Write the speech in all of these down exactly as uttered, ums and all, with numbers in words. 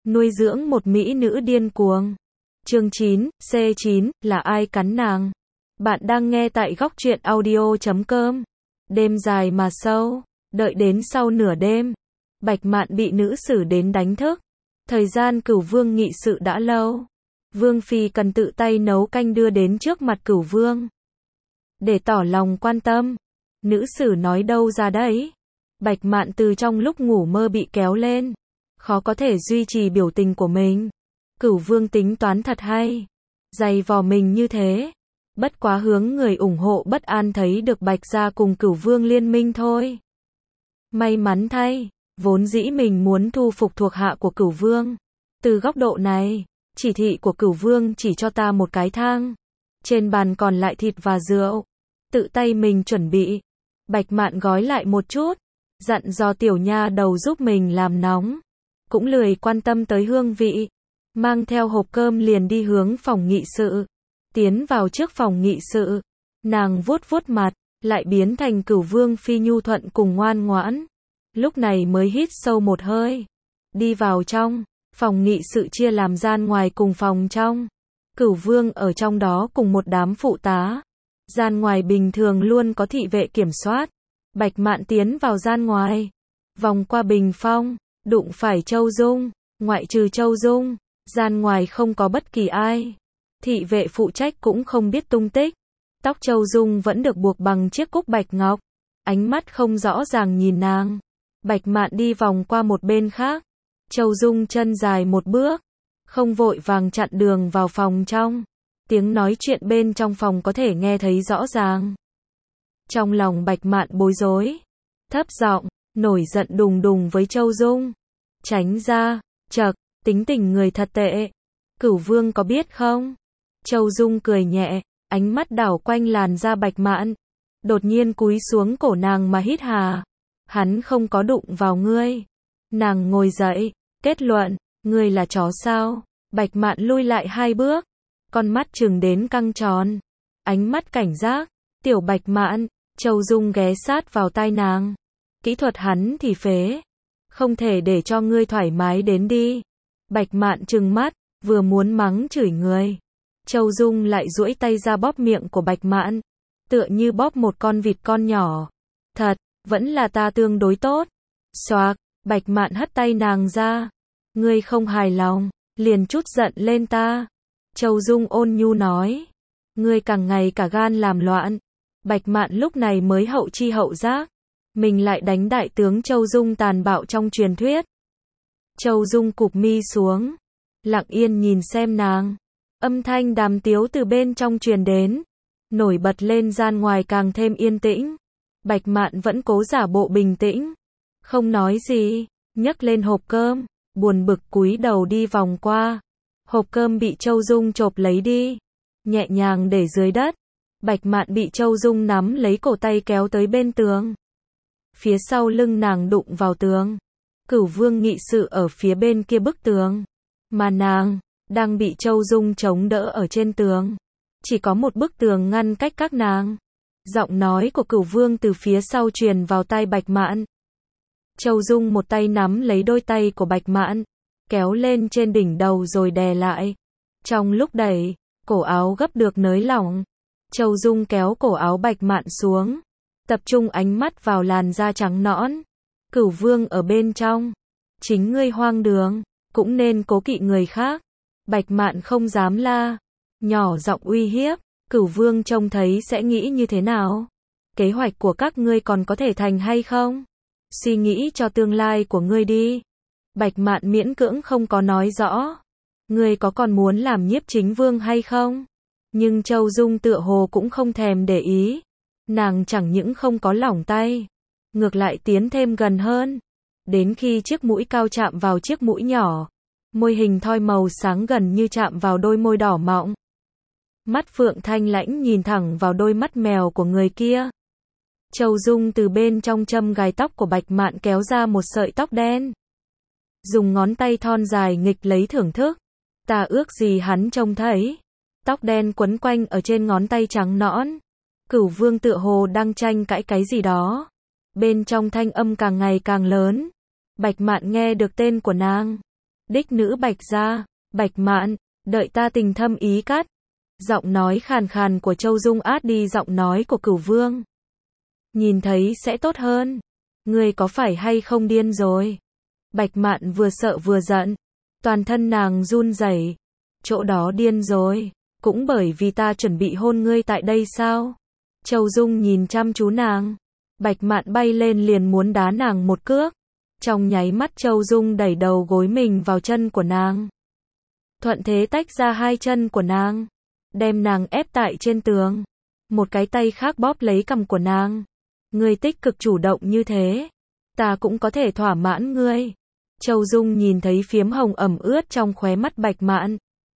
nuôi dưỡng một mỹ nữ điên cuồng. Chương chín, C chín, là ai cắn nàng? Bạn đang nghe tại góc truyện audio chấm com. Đêm dài mà sâu, đợi đến sau nửa đêm, Bạch Mạn bị nữ sử đến đánh thức. Thời gian Cửu Vương nghị sự đã lâu. Vương phi cần tự tay nấu canh đưa đến trước mặt Cửu Vương, để tỏ lòng quan tâm. Nữ sử nói đâu ra đấy. Bạch Mạn từ trong lúc ngủ mơ bị kéo lên, khó có thể duy trì biểu tình của mình. Cửu Vương tính toán thật hay, dày vò mình như thế, bất quá hướng người ủng hộ bất an thấy được Bạch gia cùng Cửu Vương liên minh thôi. May mắn thay, vốn dĩ mình muốn thu phục thuộc hạ của Cửu Vương. Từ góc độ này, chỉ thị của Cửu Vương chỉ cho ta một cái thang, trên bàn còn lại thịt và rượu, tự tay mình chuẩn bị. Bạch Mạn gói lại một chút, dặn dò tiểu nha đầu giúp mình làm nóng, cũng lười quan tâm tới hương vị, mang theo hộp cơm liền đi hướng phòng nghị sự. Tiến vào trước phòng nghị sự, nàng vuốt vuốt mặt, lại biến thành Cửu Vương phi nhu thuận cùng ngoan ngoãn. Lúc này mới hít sâu một hơi, đi vào trong. Phòng nghị sự chia làm gian ngoài cùng phòng trong. Cửu Vương ở trong đó cùng một đám phụ tá. Gian ngoài bình thường luôn có thị vệ kiểm soát. Bạch Mạn tiến vào gian ngoài, vòng qua bình phong, đụng phải Châu Dung. Ngoại trừ Châu Dung, gian ngoài không có bất kỳ ai. Thị vệ phụ trách cũng không biết tung tích. Tóc Châu Dung vẫn được buộc bằng chiếc cúc bạch ngọc. Ánh mắt không rõ ràng nhìn nàng. Bạch Mạn đi vòng qua một bên khác. Châu Dung chân dài một bước, không vội vàng chặn đường vào phòng trong. Tiếng nói chuyện bên trong phòng có thể nghe thấy rõ ràng. Trong lòng Bạch Mạn bối rối, thấp giọng, nổi giận đùng đùng với Châu Dung. Tránh ra, chậc, tính tình người thật tệ. Cửu Vương có biết không? Châu Dung cười nhẹ, ánh mắt đảo quanh làn da Bạch Mạn. Đột nhiên cúi xuống cổ nàng mà hít hà. Hắn không có đụng vào ngươi. Nàng ngồi dậy, kết luận, ngươi là chó sao? Bạch Mạn lui lại hai bước, con mắt trừng đến căng tròn, ánh mắt cảnh giác. Tiểu Bạch Mạn, Châu Dung ghé sát vào tai nàng. Kỹ thuật hắn thì phế, không thể để cho ngươi thoải mái đến đi. Bạch Mạn trừng mắt, vừa muốn mắng chửi người, Châu Dung lại duỗi tay ra bóp miệng của Bạch Mạn, tựa như bóp một con vịt con nhỏ. Thật, vẫn là ta tương đối tốt. Xoạc, Bạch Mạn hất tay nàng ra. Ngươi không hài lòng, liền chút giận lên ta. Châu Dung ôn nhu nói. Ngươi càng ngày cả gan làm loạn. Bạch Mạn lúc này mới hậu chi hậu giác. Mình lại đánh đại tướng Châu Dung tàn bạo trong truyền thuyết. Châu Dung cụp mi xuống, lặng yên nhìn xem nàng. Âm thanh đàm tiếu từ bên trong truyền đến, nổi bật lên gian ngoài càng thêm yên tĩnh. Bạch Mạn vẫn cố giả bộ bình tĩnh, không nói gì, nhấc lên hộp cơm, buồn bực cúi đầu đi vòng qua. Hộp cơm bị Châu Dung chộp lấy đi, nhẹ nhàng để dưới đất. Bạch Mạn bị Châu Dung nắm lấy cổ tay kéo tới bên tường. Phía sau lưng nàng đụng vào tường. Cửu Vương nghị sự ở phía bên kia bức tường, mà nàng đang bị Châu Dung chống đỡ ở trên tường. Chỉ có một bức tường ngăn cách các nàng. Giọng nói của Cửu Vương từ phía sau truyền vào tai Bạch Mạn. Châu Dung một tay nắm lấy đôi tay của Bạch Mạn, kéo lên trên đỉnh đầu rồi đè lại. Trong lúc đẩy, cổ áo gấp được nới lỏng. Châu Dung kéo cổ áo Bạch Mạn xuống, tập trung ánh mắt vào làn da trắng nõn. Cửu Vương ở bên trong. Chính ngươi hoang đường, cũng nên cố kỵ người khác. Bạch Mạn không dám la, nhỏ giọng uy hiếp. Cửu Vương trông thấy sẽ nghĩ như thế nào? Kế hoạch của các ngươi còn có thể thành hay không? Suy nghĩ cho tương lai của ngươi đi. Bạch Mạn miễn cưỡng không có nói rõ. Ngươi có còn muốn làm nhiếp chính vương hay không? Nhưng Châu Dung tựa hồ cũng không thèm để ý. Nàng chẳng những không có lỏng tay, ngược lại tiến thêm gần hơn. Đến khi chiếc mũi cao chạm vào chiếc mũi nhỏ, môi hình thoi màu sáng gần như chạm vào đôi môi đỏ mọng. Mắt Phượng thanh lãnh nhìn thẳng vào đôi mắt mèo của người kia. Châu Dung từ bên trong châm gài tóc của Bạch Mạn kéo ra một sợi tóc đen. Dùng ngón tay thon dài nghịch lấy thưởng thức. Ta ước gì hắn trông thấy. Tóc đen quấn quanh ở trên ngón tay trắng nõn. Cửu Vương tựa hồ đang tranh cãi cái gì đó. Bên trong thanh âm càng ngày càng lớn. Bạch Mạn nghe được tên của nàng. Đích nữ Bạch gia, Bạch Mạn, đợi ta tình thâm ý cắt. Giọng nói khàn khàn của Châu Dung át đi giọng nói của Cửu Vương. Nhìn thấy sẽ tốt hơn. Ngươi có phải hay không điên rồi? Bạch Mạn vừa sợ vừa giận. Toàn thân nàng run rẩy. Chỗ đó điên rồi. Cũng bởi vì ta chuẩn bị hôn ngươi tại đây sao? Châu Dung nhìn chăm chú nàng. Bạch Mạn bay lên liền muốn đá nàng một cước. Trong nháy mắt Châu Dung đẩy đầu gối mình vào chân của nàng. Thuận thế tách ra hai chân của nàng. Đem nàng ép tại trên tường. Một cái tay khác bóp lấy cằm của nàng. Ngươi tích cực chủ động như thế. Ta cũng có thể thỏa mãn ngươi. Châu Dung nhìn thấy phiếm hồng ẩm ướt trong khóe mắt Bạch Mạn.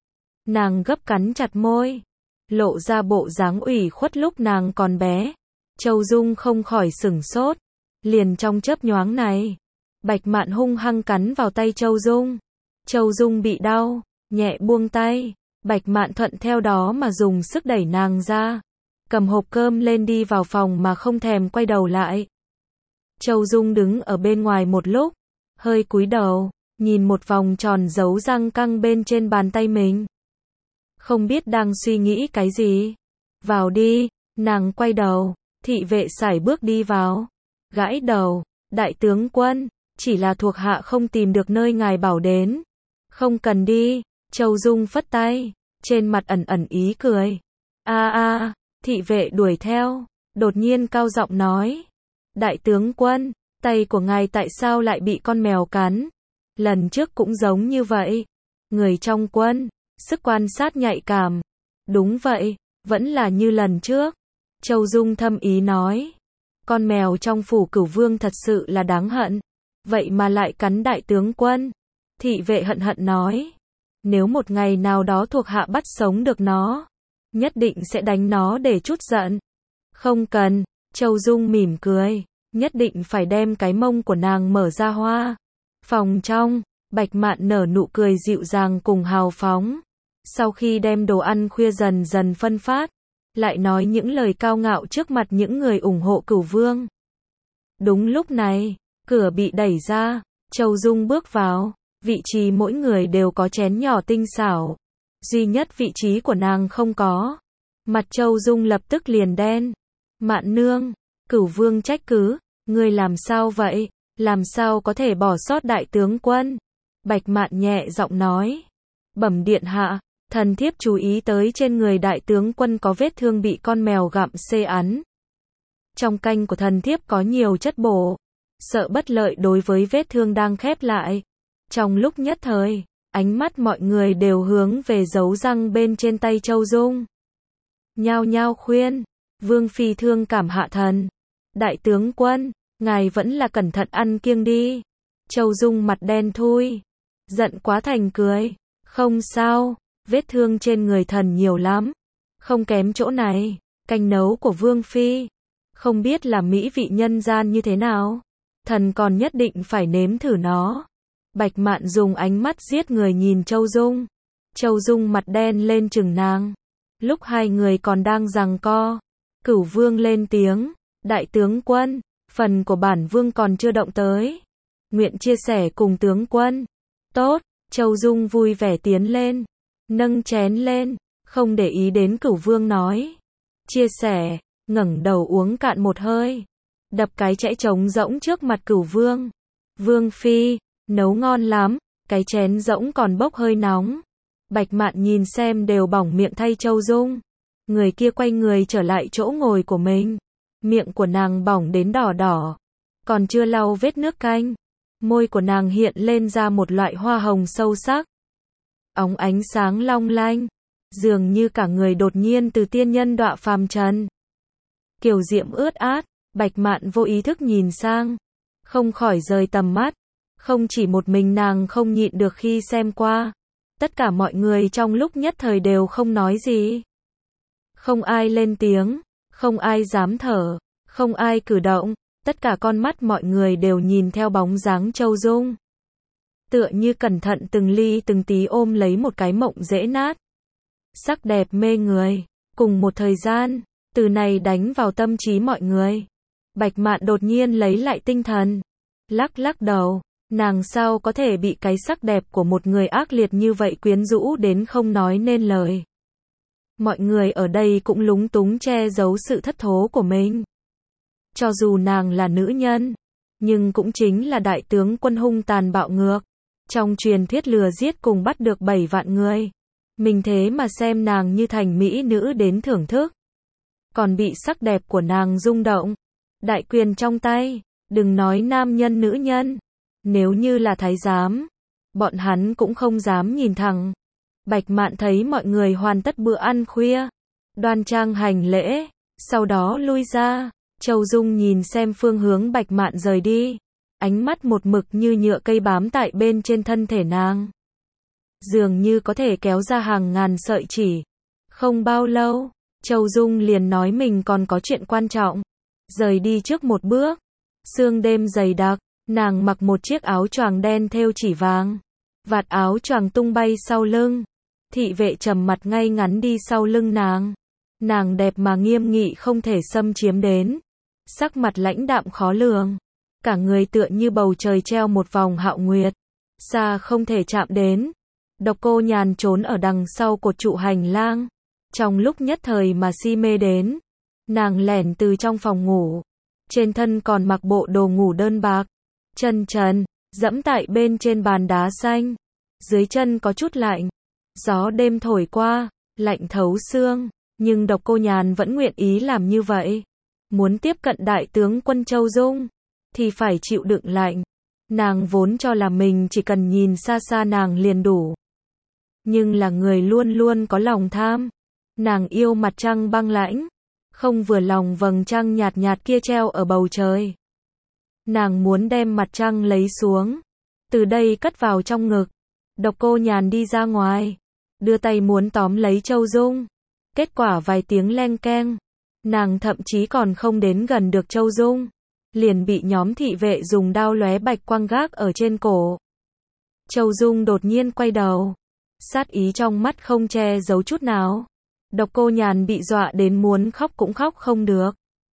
Nàng gấp cắn chặt môi. Lộ ra bộ dáng ủy khuất lúc nàng còn bé. Châu Dung không khỏi sửng sốt. Liền trong chớp nhoáng này. Bạch Mạn hung hăng cắn vào tay Châu Dung. Châu Dung bị đau. Nhẹ buông tay. Bạch Mạn thuận theo đó mà dùng sức đẩy nàng ra. Cầm hộp cơm lên đi vào phòng mà không thèm quay đầu lại. Châu Dung đứng ở bên ngoài một lúc. Hơi cúi đầu. Nhìn một vòng tròn dấu răng căng bên trên bàn tay mình. Không biết đang suy nghĩ cái gì. Vào đi. Nàng quay đầu. Thị vệ sải bước đi vào. Gãi đầu. Đại tướng quân. Chỉ là thuộc hạ không tìm được nơi ngài bảo đến. Không cần đi. Châu Dung phất tay. Trên mặt ẩn ẩn ý cười. A a. Thị vệ đuổi theo. Đột nhiên cao giọng nói. Đại tướng quân. Tay của ngài tại sao lại bị con mèo cắn? Lần trước cũng giống như vậy. Người trong quân. Sức quan sát nhạy cảm. Đúng vậy. Vẫn là như lần trước. Châu Dung thâm ý nói. Con mèo trong phủ Cửu Vương thật sự là đáng hận. Vậy mà lại cắn đại tướng quân. Thị vệ hận hận nói. Nếu một ngày nào đó thuộc hạ bắt sống được nó. Nhất định sẽ đánh nó để trút giận. Không cần. Châu Dung mỉm cười. Nhất định phải đem cái mông của nàng mở ra hoa. Phòng trong. Bạch Mạn nở nụ cười dịu dàng cùng hào phóng. Sau khi đem đồ ăn khuya dần dần phân phát. Lại nói những lời cao ngạo trước mặt những người ủng hộ Cửu Vương. Đúng lúc này. Cửa bị đẩy ra. Châu Dung bước vào. Vị trí mỗi người đều có chén nhỏ tinh xảo. Duy nhất vị trí của nàng không có. Mặt Châu Dung lập tức liền đen. Mạn nương. Cửu Vương trách cứ. Ngươi làm sao vậy? Làm sao có thể bỏ sót đại tướng quân? Bạch Mạn nhẹ giọng nói. Bẩm điện hạ. Thần thiếp chú ý tới trên người đại tướng quân có vết thương bị con mèo gặm xê ăn. Trong canh của thần thiếp có nhiều chất bổ. Sợ bất lợi đối với vết thương đang khép lại. Trong lúc nhất thời, ánh mắt mọi người đều hướng về dấu răng bên trên tay Châu Dung. Nhao nhao khuyên. Vương phi thương cảm hạ thần. Đại tướng quân, ngài vẫn là cẩn thận ăn kiêng đi. Châu Dung mặt đen thui. Giận quá thành cười. Không sao, vết thương trên người thần nhiều lắm. Không kém chỗ này. Canh nấu của Vương phi. Không biết là mỹ vị nhân gian như thế nào. Thần còn nhất định phải nếm thử nó. Bạch Mạn dùng ánh mắt giết người nhìn Châu Dung. Châu Dung mặt đen lên chừng nàng. Lúc hai người còn đang giằng co. Cửu Vương lên tiếng. Đại tướng quân. Phần của bản vương còn chưa động tới. Nguyện chia sẻ cùng tướng quân. Tốt. Châu Dung vui vẻ tiến lên. Nâng chén lên. Không để ý đến Cửu Vương nói. Chia sẻ. Ngẩng đầu uống cạn một hơi. Đập cái chẽ trống rỗng trước mặt Cửu Vương. Vương phi. Nấu ngon lắm. Cái chén rỗng còn bốc hơi nóng. Bạch Mạn nhìn xem đều bỏng miệng thay Châu Dung. Người kia quay người trở lại chỗ ngồi của mình. Miệng của nàng bỏng đến đỏ đỏ. Còn chưa lau vết nước canh. Môi của nàng hiện lên ra một loại hoa hồng sâu sắc. Óng ánh sáng long lanh. Dường như cả người đột nhiên từ tiên nhân đọa phàm trần. Kiều diễm ướt át. Bạch Mạn vô ý thức nhìn sang. Không khỏi rời tầm mắt. Không chỉ một mình nàng không nhịn được khi xem qua. Tất cả mọi người trong lúc nhất thời đều không nói gì. Không ai lên tiếng. Không ai dám thở. Không ai cử động. Tất cả con mắt mọi người đều nhìn theo bóng dáng Châu Dung. Tựa như cẩn thận từng ly từng tí ôm lấy một cái mộng dễ nát. Sắc đẹp mê người. Cùng một thời gian. Từ này đánh vào tâm trí mọi người. Bạch Mạn đột nhiên lấy lại tinh thần. Lắc lắc đầu. Nàng sao có thể bị cái sắc đẹp của một người ác liệt như vậy quyến rũ đến không nói nên lời. Mọi người ở đây cũng lúng túng che giấu sự thất thố của mình. Cho dù nàng là nữ nhân, nhưng cũng chính là đại tướng quân hung tàn bạo ngược. Trong truyền thuyết lừa giết cùng bắt được bảy vạn người. Mình thế mà xem nàng như thành mỹ nữ đến thưởng thức. Còn bị sắc đẹp của nàng rung động. Đại quyền trong tay, đừng nói nam nhân nữ nhân. Nếu như là thái giám, bọn hắn cũng không dám nhìn thẳng. Bạch Mạn thấy mọi người hoàn tất bữa ăn khuya, đoan trang hành lễ, sau đó lui ra. Châu Dung nhìn xem phương hướng Bạch Mạn rời đi, ánh mắt một mực như nhựa cây bám tại bên trên thân thể nàng. Dường như có thể kéo ra hàng ngàn sợi chỉ. Không bao lâu, Châu Dung liền nói mình còn có chuyện quan trọng. Rời đi trước một bước. Sương đêm dày đặc, nàng mặc một chiếc áo choàng đen thêu chỉ vàng. Vạt áo choàng tung bay sau lưng. Thị vệ trầm mặt ngay ngắn đi sau lưng nàng. Nàng đẹp mà nghiêm nghị không thể xâm chiếm đến. Sắc mặt lãnh đạm khó lường. Cả người tựa như bầu trời treo một vòng hạo nguyệt. Xa không thể chạm đến. Độc Cô Nhàn trốn ở đằng sau cột trụ hành lang. Trong lúc nhất thời mà si mê đến. Nàng lẻn từ trong phòng ngủ. Trên thân còn mặc bộ đồ ngủ đơn bạc. Chân trần, dẫm tại bên trên bàn đá xanh. Dưới chân có chút lạnh. Gió đêm thổi qua, lạnh thấu xương. Nhưng Độc Cô Nhàn vẫn nguyện ý làm như vậy. Muốn tiếp cận đại tướng quân Châu Dung, thì phải chịu đựng lạnh. Nàng vốn cho là mình chỉ cần nhìn xa xa nàng liền đủ. Nhưng là người luôn luôn có lòng tham. Nàng yêu mặt trăng băng lãnh. Không vừa lòng vầng trăng nhạt nhạt kia treo ở bầu trời. Nàng muốn đem mặt trăng lấy xuống. Từ đây cất vào trong ngực. Độc Cô Nhàn đi ra ngoài. Đưa tay muốn tóm lấy Châu Dung. Kết quả vài tiếng leng keng. Nàng thậm chí còn không đến gần được Châu Dung. Liền bị nhóm thị vệ dùng đao lóe bạch quang gác ở trên cổ. Châu Dung đột nhiên quay đầu. Sát ý trong mắt không che giấu chút nào. Độc Cô Nhàn bị dọa đến muốn khóc cũng khóc không được.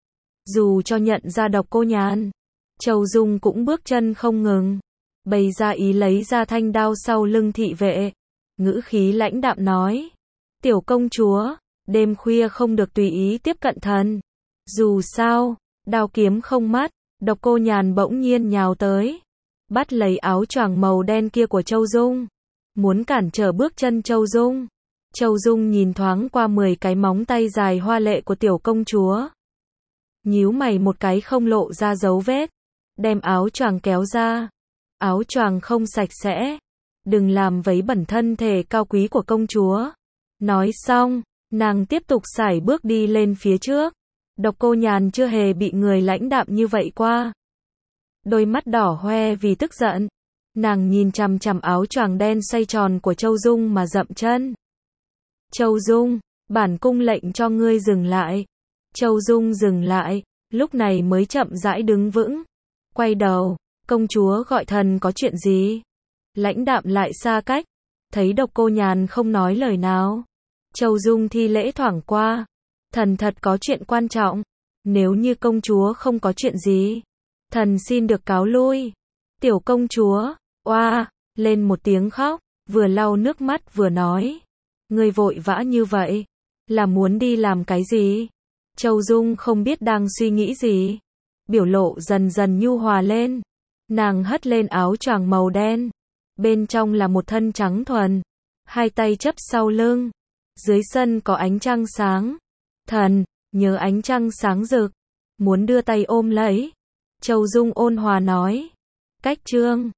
Dù cho nhận ra Độc Cô Nhàn, Châu Dung cũng bước chân không ngừng. Bày ra ý lấy ra thanh đao sau lưng thị vệ. Ngữ khí lãnh đạm nói. Tiểu công chúa, đêm khuya không được tùy ý tiếp cận thần. Dù sao, đao kiếm không mắt. Độc Cô Nhàn bỗng nhiên nhào tới. Bắt lấy áo choàng màu đen kia của Châu Dung. Muốn cản trở bước chân Châu Dung. Châu Dung nhìn thoáng qua mười cái móng tay dài hoa lệ của tiểu công chúa. Nhíu mày một cái không lộ ra dấu vết. Đem áo choàng kéo ra. Áo choàng không sạch sẽ. Đừng làm vấy bẩn thân thể cao quý của công chúa. Nói xong, nàng tiếp tục sải bước đi lên phía trước. Độc Cô Nhàn chưa hề bị người lãnh đạm như vậy qua. Đôi mắt đỏ hoe vì tức giận. Nàng nhìn chằm chằm áo choàng đen xoay tròn của Châu Dung mà dậm chân. Châu Dung, bản cung lệnh cho ngươi dừng lại. Châu Dung dừng lại, lúc này mới chậm rãi đứng vững. Quay đầu, công chúa gọi thần có chuyện gì? Lãnh đạm lại xa cách. Thấy Độc Cô Nhàn không nói lời nào. Châu Dung thi lễ thoảng qua. Thần thật có chuyện quan trọng. Nếu như công chúa không có chuyện gì, thần xin được cáo lui. Tiểu công chúa, oa, lên một tiếng khóc, vừa lau nước mắt vừa nói. Ngươi vội vã như vậy, là muốn đi làm cái gì? Châu Dung không biết đang suy nghĩ gì. Biểu lộ dần dần nhu hòa lên. Nàng hất lên áo choàng màu đen. Bên trong là một thân trắng thuần. Hai tay chấp sau lưng. Dưới sân có ánh trăng sáng. Thần, nhớ ánh trăng sáng rực. Muốn đưa tay ôm lấy. Châu Dung ôn hòa nói. Cách trương.